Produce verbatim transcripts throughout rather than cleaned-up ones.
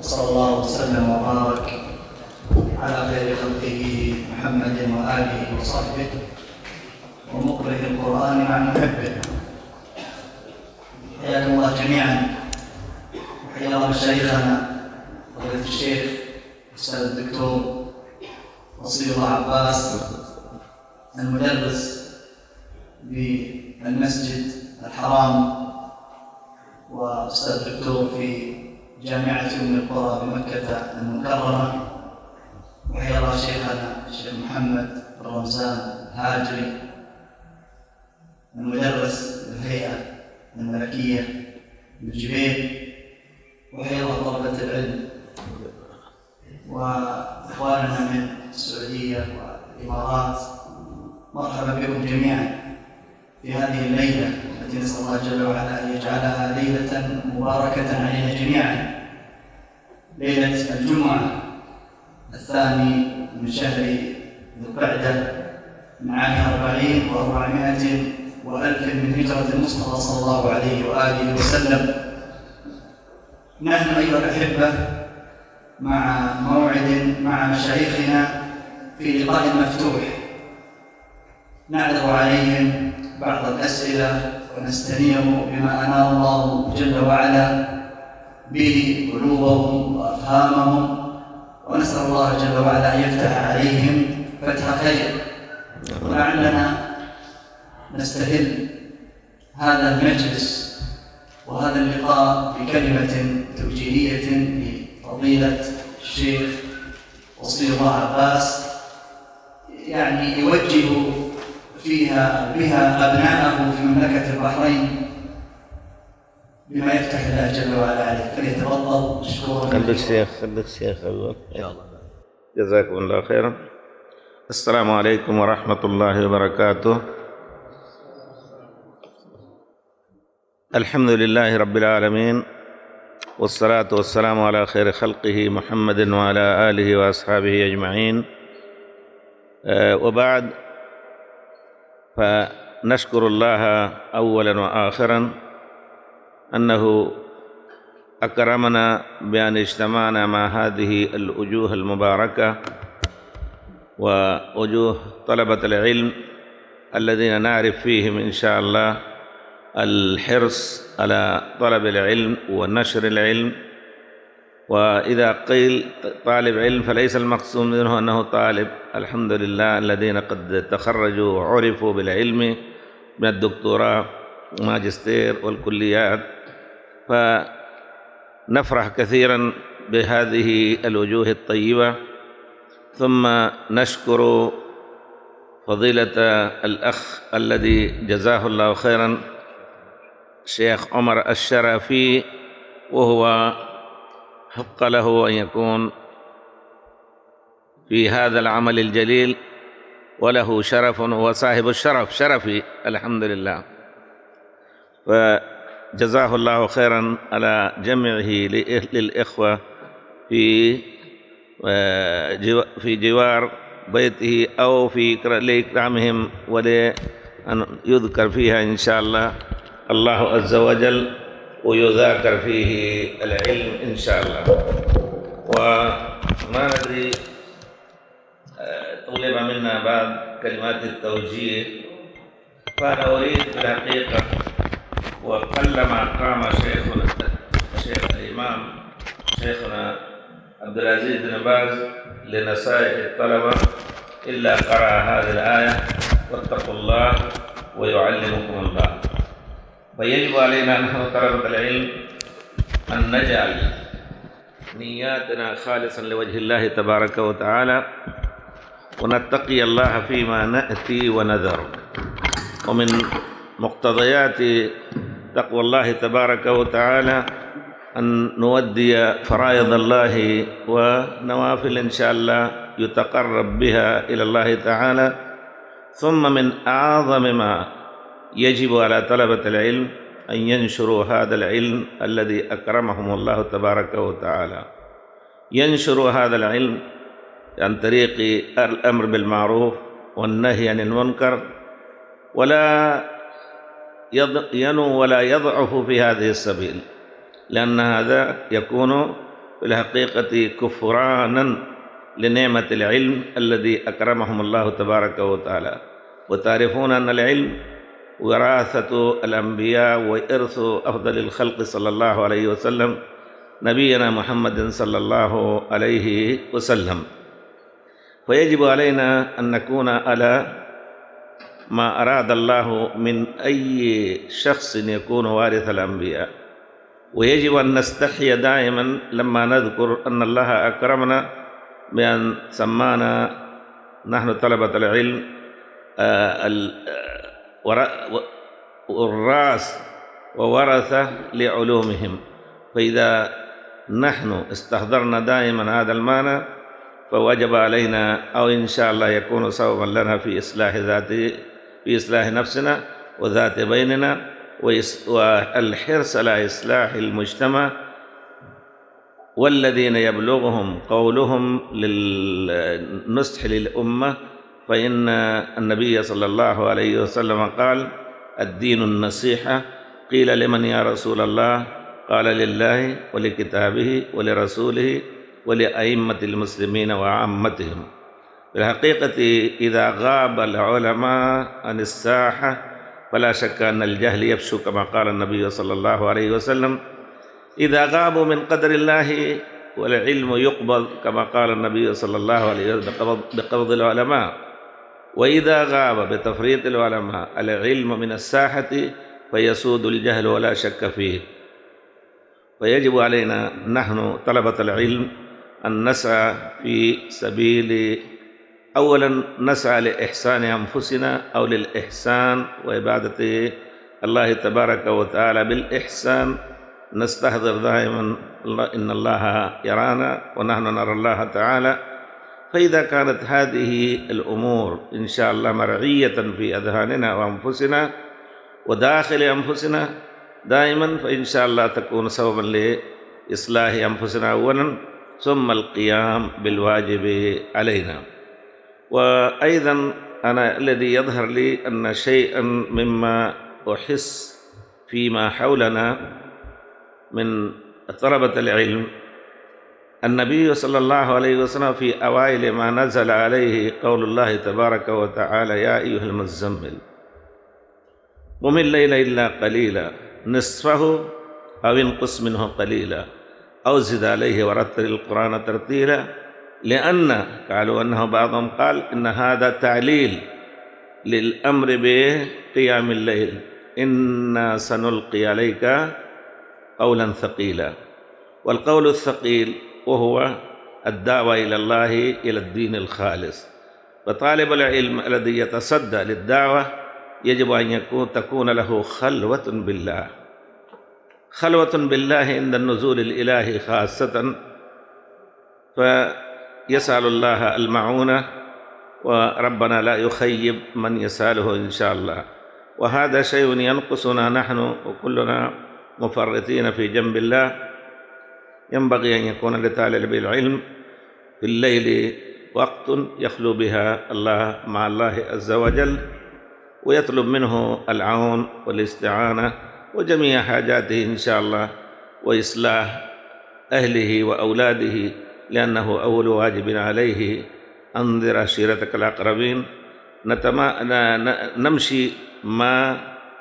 وصلى الله وسلم وبارك على خير خلقه محمد وآله وصحبه ومقرئ القرآن عن محبه. حياكم الله جميعا، وحيا الله مشايخنا فضيلة الشيخ الأستاذ الدكتور وصي الله عباس المدرس بالمسجد الحرام وأستاذ الدكتور في جامعة أم القرى بمكة المكرمة، وحيا الله شيخنا الشيخ محمد بن رمزان الهاجري المدرس بالهيئة الملكية بالجبيل، وحيا الله طلبة العلم وإخواننا من السعودية والإمارات. مرحبا بكم جميعا في هذه الليلة التي نسأل الله جل وعلا أن يجعلها ليلة مباركة علينا جميعا، ليلة الجمعة الثاني من شهر ذي القعدة من عام أربعين وأربعمائة وألف من هجرة المصطفى صلى الله عليه وآله وسلم. نحن أيها الأحبة مع موعد مع مشايخنا في لقاء مفتوح نعرض عليهم بعض الأسئلة ونستنير بما أنار الله جل وعلا به قلوبهم وأفهامهم، ونسأل الله جل وعلا أن يفتح عليهم فتح خير. ولعلنا نستهل هذا المجلس وهذا اللقاء بكلمة توجيهية لفضيلة الشيخ وصي الله عباس، يعني يوجه فيها بها أبناءه في مملكة البحرين بما يفتح الله جل وعلا عليه، فليتفضل مشكورا. خليك شيخ خليك شيخ أول. جزاكم الله خيرا. السلام عليكم ورحمة الله وبركاته. الحمد لله رب العالمين، والصلاة والسلام على خير خلقه محمد وعلى آله وأصحابه أجمعين. أه وبعد، فنشكر الله أولا وآخرا أنه أكرمنا بأن اجتمعنا مع هذه الوجوه المباركة ووجوه طلبة العلم الذين نعرف فيهم إن شاء الله الحرص على طلب العلم ونشر العلم. وإذا قيل طالب علم فليس المقصود منه أنه طالب، الحمد لله الذين قد تخرجوا وعرفوا بالعلم من الدكتوراه والماجستير والكليات، فنفرح كثيرا بهذه الوجوه الطيبة. ثم نشكر فضيلة الأخ الذي جزاه الله خيرا الشيخ عمر الشرافي، وهو حق له أن يكون في هذا العمل الجليل وله شرف، وهو صاحب الشرف شرفي الحمد لله. فجزاه الله خيرا على جمعه للإخوة في في جوار بيته أو في لإكرامهم ولأن يذكر فيها إن شاء الله الله عز وجل ويذاكر فيه العلم إن شاء الله. وما ندري طلب منا بعض كلمات التوجيه، فأنا أريد في الحقيقة وقلما قام شيخنا شيخ الإمام شيخنا عبد العزيز بن باز لنصائح الطلبة إلا قرأ هذه الآية واتقوا الله ويعلمكم الله. فيجب علينا نحن طلبة العلم أن نجعل نياتنا خالصا لوجه الله تبارك وتعالى، ونتقي الله فيما نأتي ونذر. ومن مقتضيات تقوى الله تبارك وتعالى أن نودي فرائض الله ونوافل إن شاء الله يتقرب بها إلى الله تعالى. ثم من أعظم ما يجب على طلبة العلم أن ينشروا هذا العلم الذي أكرمهم الله تبارك وتعالى. ينشروا هذا العلم عن طريق الأمر بالمعروف والنهي عن المنكر، ولا ينو ولا يضعف في هذه السبيل، لأن هذا يكون في الحقيقة كفرانا لنعمة العلم الذي أكرمهم الله تبارك وتعالى. وتعرفون أن العلم وراثة الأنبياء وإرث أفضل الخلق صلى الله عليه وسلم نبينا محمد صلى الله عليه وسلم. فيجب علينا أن نكون على ما أراد الله من أي شخص يكون وارث الأنبياء، ويجب أن نستحي دائما لما نذكر أن الله أكرمنا بأن سمانا نحن طلبة العلم والراس وورثة لعلومهم. فإذا نحن استحضرنا دائما هذا المعنى فوجب علينا، أو إن شاء الله يكون سببا لنا في إصلاح ذات في إصلاح نفسنا وذات بيننا، والحرص على إصلاح المجتمع. والذين يبلغهم قولهم للنصح للأمة، فإن النبي صلى الله عليه وسلم قال: الدين النصيحة. قيل: لمن يا رسول الله؟ قال: لله ولكتابه ولرسوله ولأئمة المسلمين وعامتهم. في الحقيقة إذا غاب العلماء عن الساحة فلا شك أن الجهل يفشو كما قال النبي صلى الله عليه وسلم: إذا غابوا من قدر الله والعلم يقبض كما قال النبي صلى الله عليه وسلم بقبض العلماء. وإذا غاب بتفريط العلماء العلم من الساحة فيسود الجهل ولا شك فيه. فيجب علينا نحن طلبة العلم أن نسعى في سبيل، أولا نسعى لإحسان أنفسنا أو للإحسان وعبادة الله تبارك وتعالى بالإحسان. نستحضر دائما إن الله يرانا ونحن نرى الله تعالى. فإذا كانت هذه الأمور إن شاء الله مرعية في أذهاننا وأنفسنا وداخل أنفسنا دائما، فإن شاء الله تكون سببا لإصلاح أنفسنا أولا، ثم القيام بالواجب علينا. وأيضا أنا الذي يظهر لي أن شيئا مما أحس فيما حولنا من طلبة العلم، النبي صلى الله عليه وسلم في أوائل ما نزل عليه قول الله تبارك وتعالى: يا أيها المزمل قم الليل إلا قليلا نصفه أو انقص منه قليلا أو زد عليه ورتل القرآن ترتيلا. لأن قالوا أنه بعضهم قال إن هذا تعليل للأمر بقيام الليل، إنا سنلقي عليك قولا ثقيلا. والقول الثقيل وهو الدعوة إلى الله إلى الدين الخالص. فطالب العلم الذي يتصدى للدعوة يجب أن يكون تكون له خلوة بالله، خلوة بالله عند النزول الإلهي خاصة، فيسأل الله المعونة، وربنا لا يخيب من يسأله إن شاء الله. وهذا شيء ينقصنا نحن وكلنا مفرطين في جنب الله. ينبغي أن يكون لطالب العلم في الليل وقت يخلو بها الله مع الله عز وجل، ويطلب منه العون والاستعانة وجميع حاجاته إن شاء الله، وإصلاح أهله وأولاده، لأنه أول واجب عليه: أنذر عشيرتك الأقربين. نتما... نمشي مع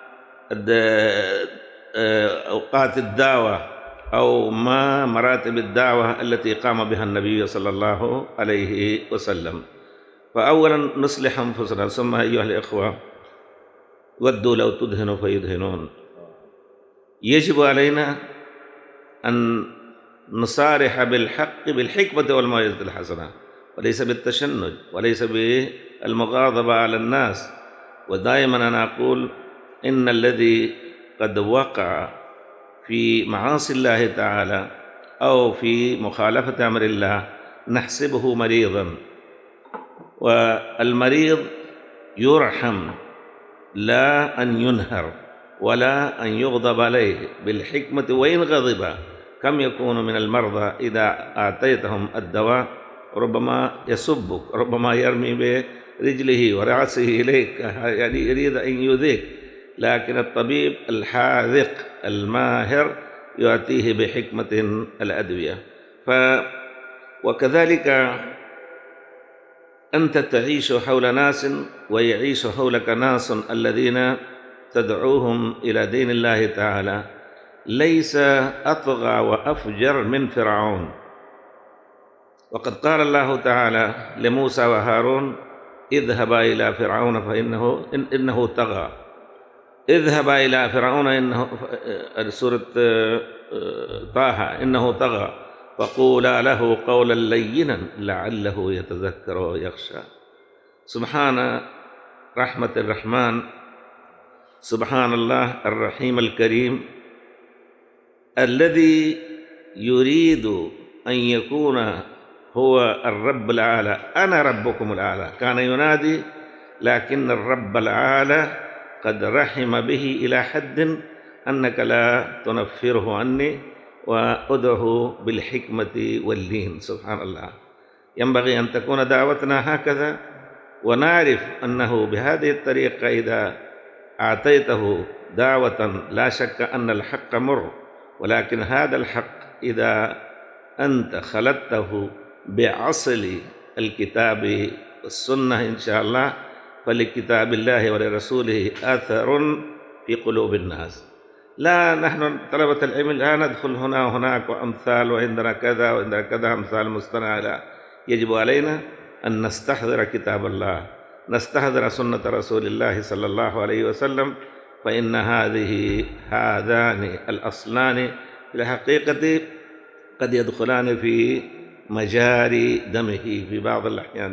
أوقات الدعوة أو ما مراتب الدعوة التي قام بها النبي صلى الله عليه وسلم. فأولا نصلح أنفسنا، ثم أيها الإخوة ودوا لو تدهنوا فيدهنون. يجب علينا أن نصارح بالحق بالحكمة والموعظة الحسنة، وليس بالتشنج وليس بالمغاضبة على الناس. ودائما أنا أقول إن الذي قد وقع في معاصي الله تعالى أو في مخالفة أمر الله نحسبه مريضا، والمريض يرحم لا أن ينهر ولا أن يغضب عليه بالحكمة. وإن غضب كم يكون من المرضى إذا أعطيتهم الدواء ربما يسبك، ربما يرمي برجله ورأسه إليك، يعني يريد أن يؤذيك، لكن الطبيب الحاذق الماهر يأتيه بحكمة الأدوية. ف وكذلك أنت تعيش حول ناس ويعيش حولك ناس الذين تدعوهم إلى دين الله تعالى، ليس أطغى وأفجر من فرعون. وقد قال الله تعالى لموسى وهارون: اذهبا إلى فرعون فإنه إنه طغى. اذهبا إلى فرعون إنه، سورة طه، إنه طغى، فقولا له قولا لينا لعله يتذكر ويخشى. سبحان رحمة الرحمن، سبحان الله الرحيم الكريم، الذي يريد أن يكون هو الرب الأعلى. أنا ربكم الأعلى، كان ينادي، لكن الرب الأعلى قد رحم به إلى حد أنك لا تنفره عني وأدعه بالحكمة واللين. سبحان الله. ينبغي أن تكون دعوتنا هكذا، ونعرف أنه بهذه الطريقة إذا أعطيته دعوة لا شك أن الحق مر، ولكن هذا الحق إذا أنت خلطته بعصل الكتاب والسنة إن شاء الله، فلكتاب الله ولرسوله أثر في قلوب الناس. لا نحن طلبة العلم لا ندخل هنا وهناك وأمثال وعندنا كذا وعندنا كذا أمثال مصطنعة، لا، يجب علينا أن نستحضر كتاب الله، نستحضر سنة رسول الله صلى الله عليه وسلم، فإن هذه هذان الأصلان في الحقيقة قد يدخلان في مجاري دمه في بعض الأحيان.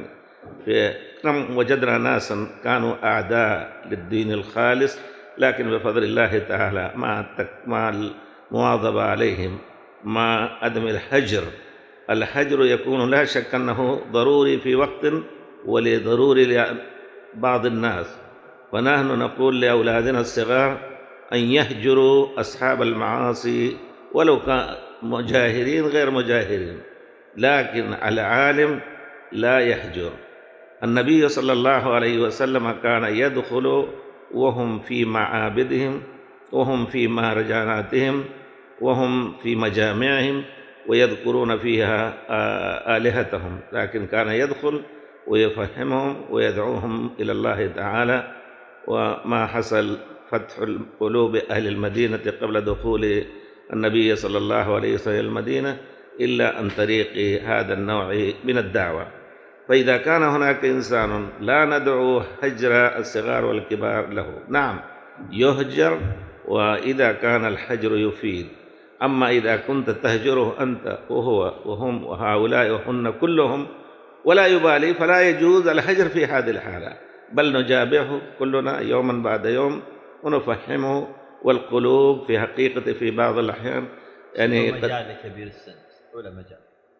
كم وجدنا ناسا كانوا أعداء للدين الخالص، لكن بفضل الله تعالى مع المواظبة عليهم، مع عدم الهجر. الهجر يكون لا شك أنه ضروري في وقت ولضروري لبعض الناس، ونحن نقول لأولادنا الصغار أن يهجروا أصحاب المعاصي ولو كان مجاهرين غير مجاهرين، لكن العالم لا يهجر. النبي صلى الله عليه وسلم كان يدخل وهم في معابدهم وهم في مهرجاناتهم وهم في مجامعهم ويذكرون فيها آلهتهم، لكن كان يدخل ويفهمهم ويدعوهم إلى الله تعالى. وما حصل فتح قلوب أهل المدينة قبل دخول النبي صلى الله عليه وسلم المدينة إلا عن طريق هذا النوع من الدعوة. فإذا كان هناك إنسان لا ندعو هجر الصغار والكبار له، نعم يهجر، وإذا كان الحجر يفيد. أما إذا كنت تهجره أنت وهو وهم وهؤلاء وهن كلهم ولا يبالي، فلا يجوز الهجر في هذه الحالة، بل نجابهه كلنا يوما بعد يوم ونفهمه. والقلوب في حقيقة في بعض الأحيان يعني مجال كبير السن ولا مجال،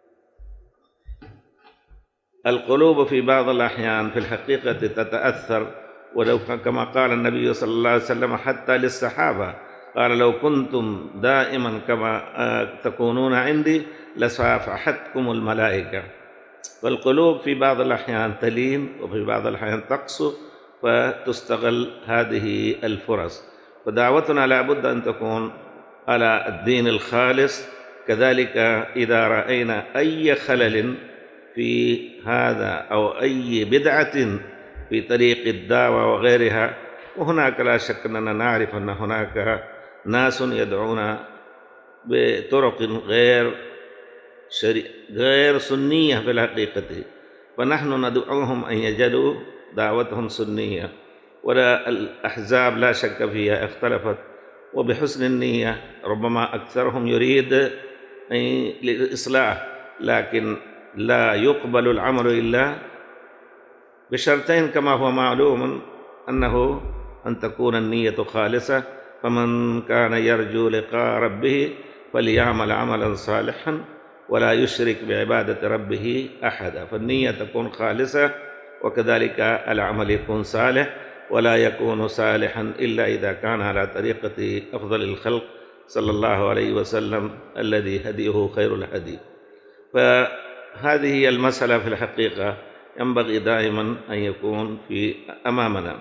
القلوب في بعض الأحيان في الحقيقة تتأثر، ولو كما قال النبي صلى الله عليه وسلم حتى للصحابة، قال: لو كنتم دائما كما تكونون عندي لصافحتكم الملائكة. والقلوب في بعض الأحيان تلين وفي بعض الأحيان تقسو، فتستغل هذه الفرص. ودعوتنا لابد أن تكون على الدين الخالص. كذلك إذا رأينا أي خلل في هذا أو أي بدعة في طريق الدعوة وغيرها، وهناك لا شك أننا نعرف أن هناك ناس يدعون بطرق غير شري... غير سنية في الحقيقة، فنحن ندعوهم أن يجدوا دعوتهم سنية. ولا الأحزاب لا شك فيها اختلفت، وبحسن النية ربما أكثرهم يريد الإصلاح، لكن لا يقبل العمل إلا بشرطين كما هو معلوم، أنه أن تكون النية خالصة. فمن كان يرجو لقاء ربه فليعمل عملا صالحا ولا يشرك بعبادة ربه أحدا. فالنية تكون خالصة، وكذلك العمل يكون صالح، ولا يكون صالحا إلا إذا كان على طريقة أفضل الخلق صلى الله عليه وسلم الذي هديه خير الهدي. فهذه هي المسألة في الحقيقة، ينبغي دائما أن يكون في أمامنا.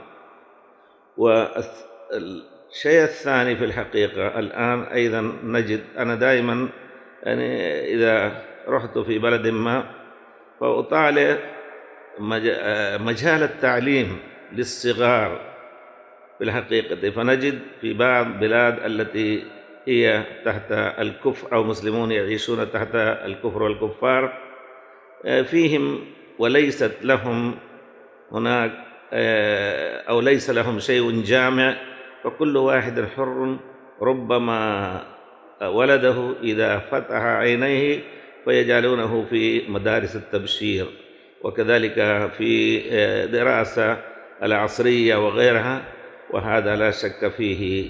والشيء الثاني في الحقيقة الآن أيضا نجد، أنا دائما يعني إذا رحت في بلد ما فأطالع مجال التعليم للصغار في الحقيقة، فنجد في بعض البلاد التي هي تحت الكفر أو مسلمون يعيشون تحت الكفر والكفار فيهم وليست لهم هناك أو ليس لهم شيء جامع، فكل واحد حر، ربما ولده إذا فتح عينيه فيجعلونه في مدارس التبشير، وكذلك في دراسة العصرية وغيرها، وهذا لا شك فيه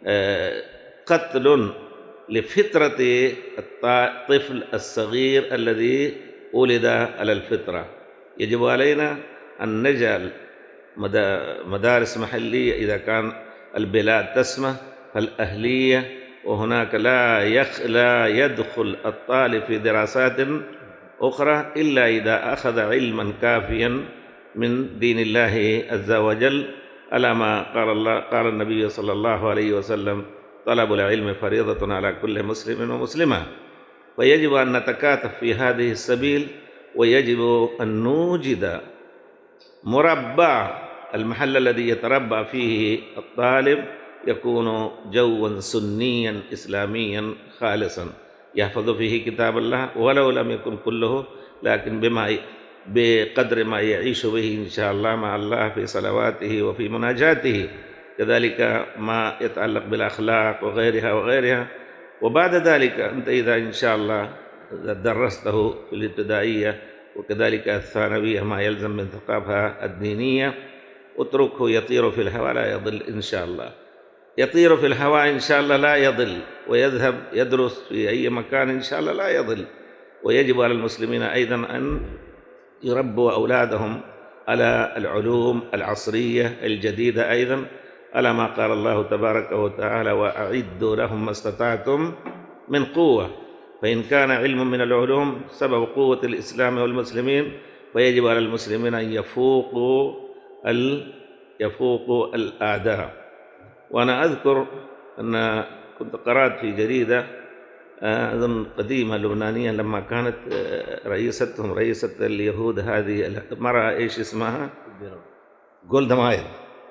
قتل لفطرة الطفل الصغير الذي ولد على الفطرة. يجب علينا أن نجعل مدارس محلية إذا كان البلاد تسمح، فالأهلية، وهناك لا يخ لا يدخل الطالب في دراسات أخرى إلا إذا أخذ علما كافيا من دين الله عز وجل، على ما قال الله قال النبي صلى الله عليه وسلم: طلب العلم فريضة على كل مسلم ومسلمة. ويجب أن نتكاتف في هذه السبيل، ويجب أن نوجد مربى، المحل الذي يتربى فيه الطالب يكون جوا سنيا إسلاميا خالصا يحفظ فيه كتاب الله، ولو لم يكن كله، لكن بما بقدر ما يعيش به إن شاء الله مع الله في صلواته وفي مناجاته، كذلك ما يتعلق بالأخلاق وغيرها وغيرها. وبعد ذلك أنت إذا إن شاء الله درسته في الابتدائية وكذلك الثانوية ما يلزم من ثقافة الدينية، اتركه يطير في الهواء لا يضل إن شاء الله، يطير في الهواء إن شاء الله لا يضل، ويذهب يدرس في أي مكان إن شاء الله لا يضل. ويجب على المسلمين أيضا أن يربوا أولادهم على العلوم العصرية الجديدة أيضا، على ما قال الله تبارك وتعالى: وأعدوا لهم ما استطعتم من قوة. فإن كان علم من العلوم سبب قوة الإسلام والمسلمين، فيجب على المسلمين أن يفوقوا يفوقوا الأعداء. وأنا أذكر أن كنت قرأت في جريدة أظن قديمة لبنانية، لما كانت رئيستهم رئيسة اليهود هذه المرأة إيش اسمها؟ جولدا ماير،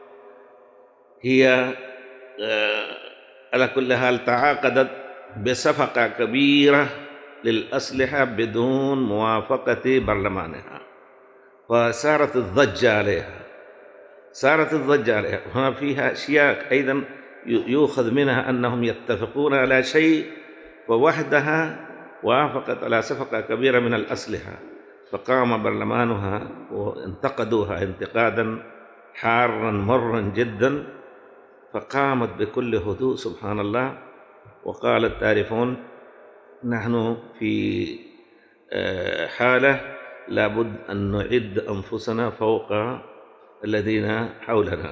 هي على كل حال تعاقدت بصفقة كبيرة للأسلحة بدون موافقة برلمانها، فصارت الضجة عليها صارت الضجة عليها. هنا فيها أشياء أيضا يؤخذ منها أنهم يتفقون على شيء، ووحدها وافقت على صفقة كبيرة من الأسلحة، فقام برلمانها وانتقدوها انتقادا حارا مرا جدا، فقامت بكل هدوء سبحان الله وقالت: تعرفون نحن في حالة لابد أن نعد أنفسنا فوق الذين حولنا،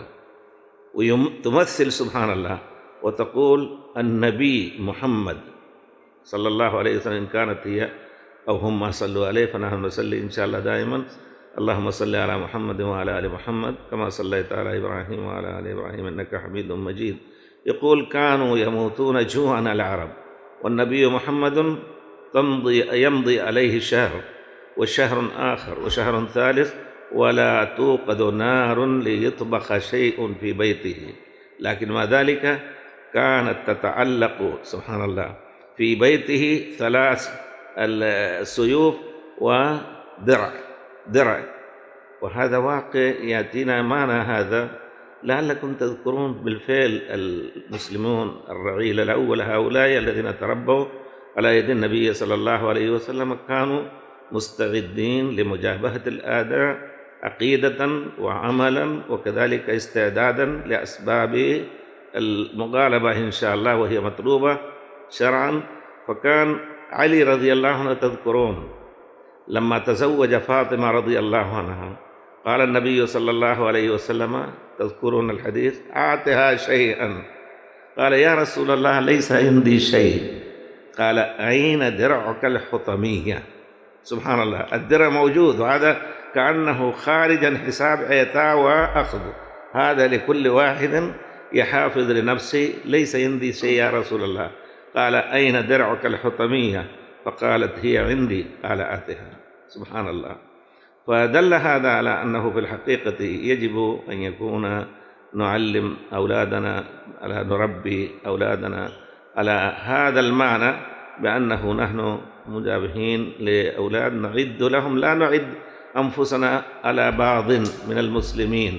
وتمثل سبحان الله وتقول: النبي محمد صلى الله عليه وسلم إن كانت هي أو هم صلوا عليه فنحن نصلي إن شاء الله دائما: اللهم صل على محمد وعلى آل محمد كما صليت على إبراهيم وعلى آل إبراهيم إنك حميد مجيد. يقول: كانوا يموتون جوعا العرب، والنبي محمد تمضي يمضي عليه شهر وشهر آخر وشهر ثالث ولا توقد نار ليطبخ شيء في بيته، لكن مع ذلك كانت تتعلق سبحان الله في بيته ثلاث السيوف ودرع درع وهذا واقع يأتينا معنا هذا. لعلكم تذكرون بالفعل المسلمون الرعيل الأول هؤلاء الذين تربوا على يد النبي صلى الله عليه وسلم كانوا مستعدين لمجابهة الأعداء عقيدة وعملا وكذلك استعدادا لأسباب المغالبة إن شاء الله وهي مطلوبة شرعا. فكان علي رضي الله عنه تذكرون لما تزوج فاطمة رضي الله عنها قال النبي صلى الله عليه وسلم تذكرون الحديث: أعطها شيئا. قال: يا رسول الله ليس عندي شيء. قال: أين درعك الحطمية؟ سبحان الله، الدرع موجود، وهذا كأنه خارجا حساب إعطاء وأخذ، هذا لكل واحد يحافظ لنفسه. ليس عندي شيء يا رسول الله. قال: أين درعك الحطمية؟ فقالت هي عندي، قال آتها. سبحان الله. فدل هذا على أنه في الحقيقة يجب أن يكون نعلم أولادنا، على نربي أولادنا على هذا المعنى، بأنه نحن مجابهين لأولاد نعد لهم، لا نعد أنفسنا على بعض من المسلمين،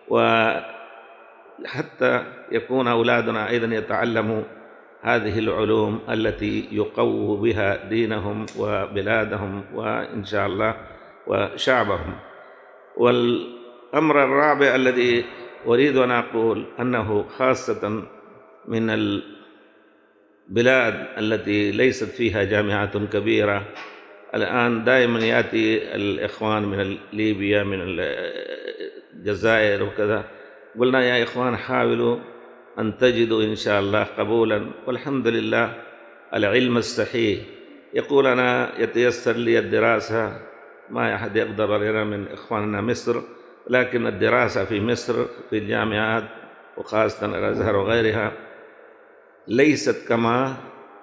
وحتى يكون أولادنا أيضا يتعلموا هذه العلوم التي يقووا بها دينهم وبلادهم وإن شاء الله وشعبهم. والأمر الرابع الذي أريد أن أقول أنه خاصة من البلاد التي ليست فيها جامعات كبيرة، الآن دائما يأتي الإخوان من ليبيا من الجزائر وكذا، قلنا يا إخوان حاولوا أن تجدوا إن شاء الله قبولا، والحمد لله العلم الصحيح. يقول أنا يتيسر لي الدراسة، ما أحد يقدر علينا من إخواننا مصر، لكن الدراسة في مصر في الجامعات وخاصة الأزهر وغيرها ليست كما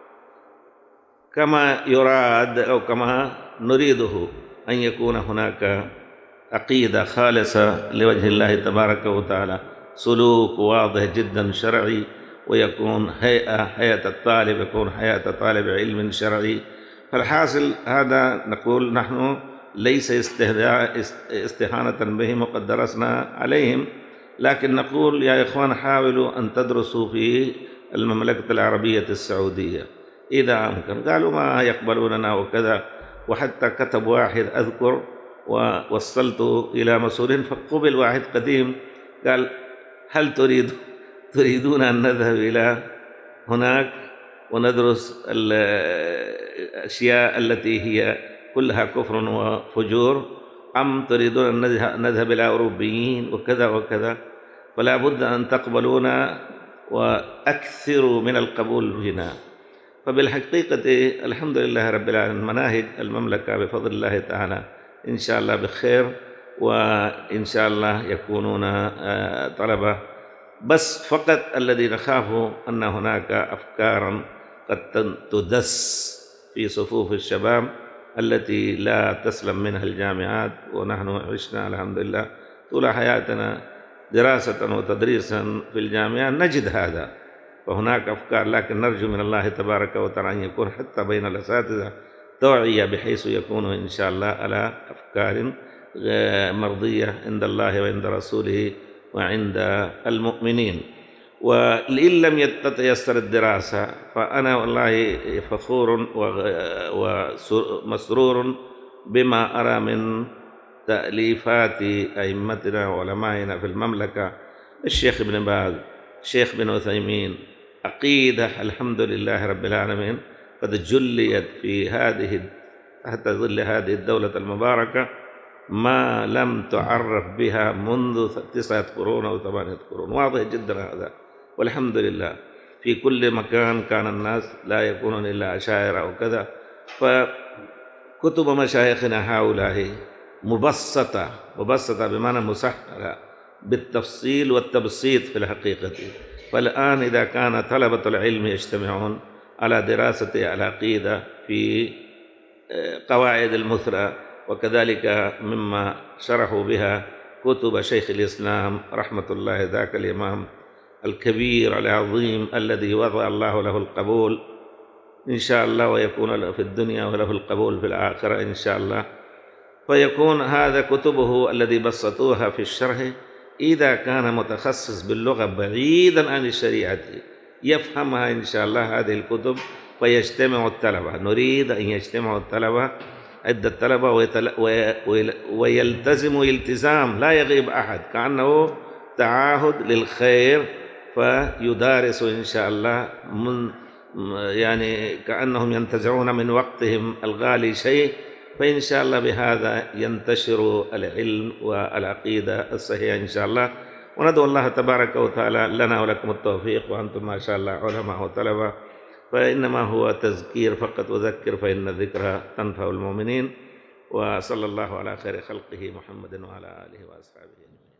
كما يراد أو كما نريده، أن يكون هناك عقيدة خالصة لوجه الله تبارك وتعالى، سلوك واضح جدا شرعي، ويكون هيئة هيئة الطالب يكون هيئة طالب علم شرعي. فالحاصل هذا نقول نحن ليس استهانة بهم وقد درسنا عليهم، لكن نقول يا إخوان حاولوا أن تدرسوا في المملكة العربية السعودية إذا أمكن. قالوا ما يقبلوننا وكذا، وحتى كتب واحد أذكر ووصلت إلى مسؤولين فقبل واحد قديم قال هل تريد تريدون أن نذهب إلى هناك وندرس الأشياء التي هي كلها كفر وفجور، أم تريدون أن نذهب إلى أوروبيين وكذا وكذا؟ فلا بد أن تقبلونا وأكثروا من القبول هنا. فبالحقيقة الحمد لله رب العالمين مناهج المملكة بفضل الله تعالى إن شاء الله بخير، وإن شاء الله يكونون طلبة، بس فقط الذي نخاف أن هناك أفكارا قد تدس في صفوف الشباب التي لا تسلم منها الجامعات. ونحن عشنا الحمد لله طول حياتنا دراسة وتدريسا في الجامعة نجد هذا، فهناك أفكار، لكن نرجو من الله تبارك وتعالى أن يكون حتى بين الأساتذة توعية بحيث يكونوا إن شاء الله على أفكار مرضية عند الله وعند رسوله وعند المؤمنين. وإن لم تتيسر الدراسة فأنا والله فخور ومسرور بما أرى من تأليفات أئمتنا وعلمائنا في المملكة، الشيخ ابن باز، الشيخ بن عثيمين، عقيدة الحمد لله رب العالمين قد جليت في هذه تحت ظل هذه الدولة المباركة ما لم تعرف بها منذ تسعة قرون أو ثمانية قرون، واضح جدا هذا، والحمد لله. في كل مكان كان الناس لا يكونون إلا أشاعرة أو كذا، فكتب مشايخنا هؤلاء مبسطة مبسطة بمعنى مسهلة بالتفصيل والتبسيط في الحقيقة. فالآن إذا كان طلبة العلم يجتمعون على دراسة العقيدة في قواعد المثرى، وكذلك مما شرحوا بها كتب شيخ الإسلام رحمة الله ذاك الإمام الكبير العظيم الذي وضع الله له القبول إن شاء الله، ويكون له في الدنيا وله القبول في الآخرة إن شاء الله. فيكون هذا كتبه الذي بسطوها في الشرح، إذا كان متخصص باللغة بعيدا عن الشريعة يفهمها إن شاء الله هذه الكتب، فيجتمع الطلبة. نريد أن يجتمع الطلبة عدة طلبة ويلتزموا التزام لا يغيب أحد، كأنه تعاهد للخير، فيدارسوا إن شاء الله من يعني كأنهم ينتزعون من وقتهم الغالي شيء، فإن شاء الله بهذا ينتشر العلم والعقيدة الصحيحة إن شاء الله. وندعو الله تبارك وتعالى لنا ولكم التوفيق، وأنتم ما شاء الله علماء وطلبة، فإنما هو تذكير فقط، وذكر فإن الذكرى تنفع المؤمنين. وصلى الله على خير خلقه محمد وعلى آله وأصحابه.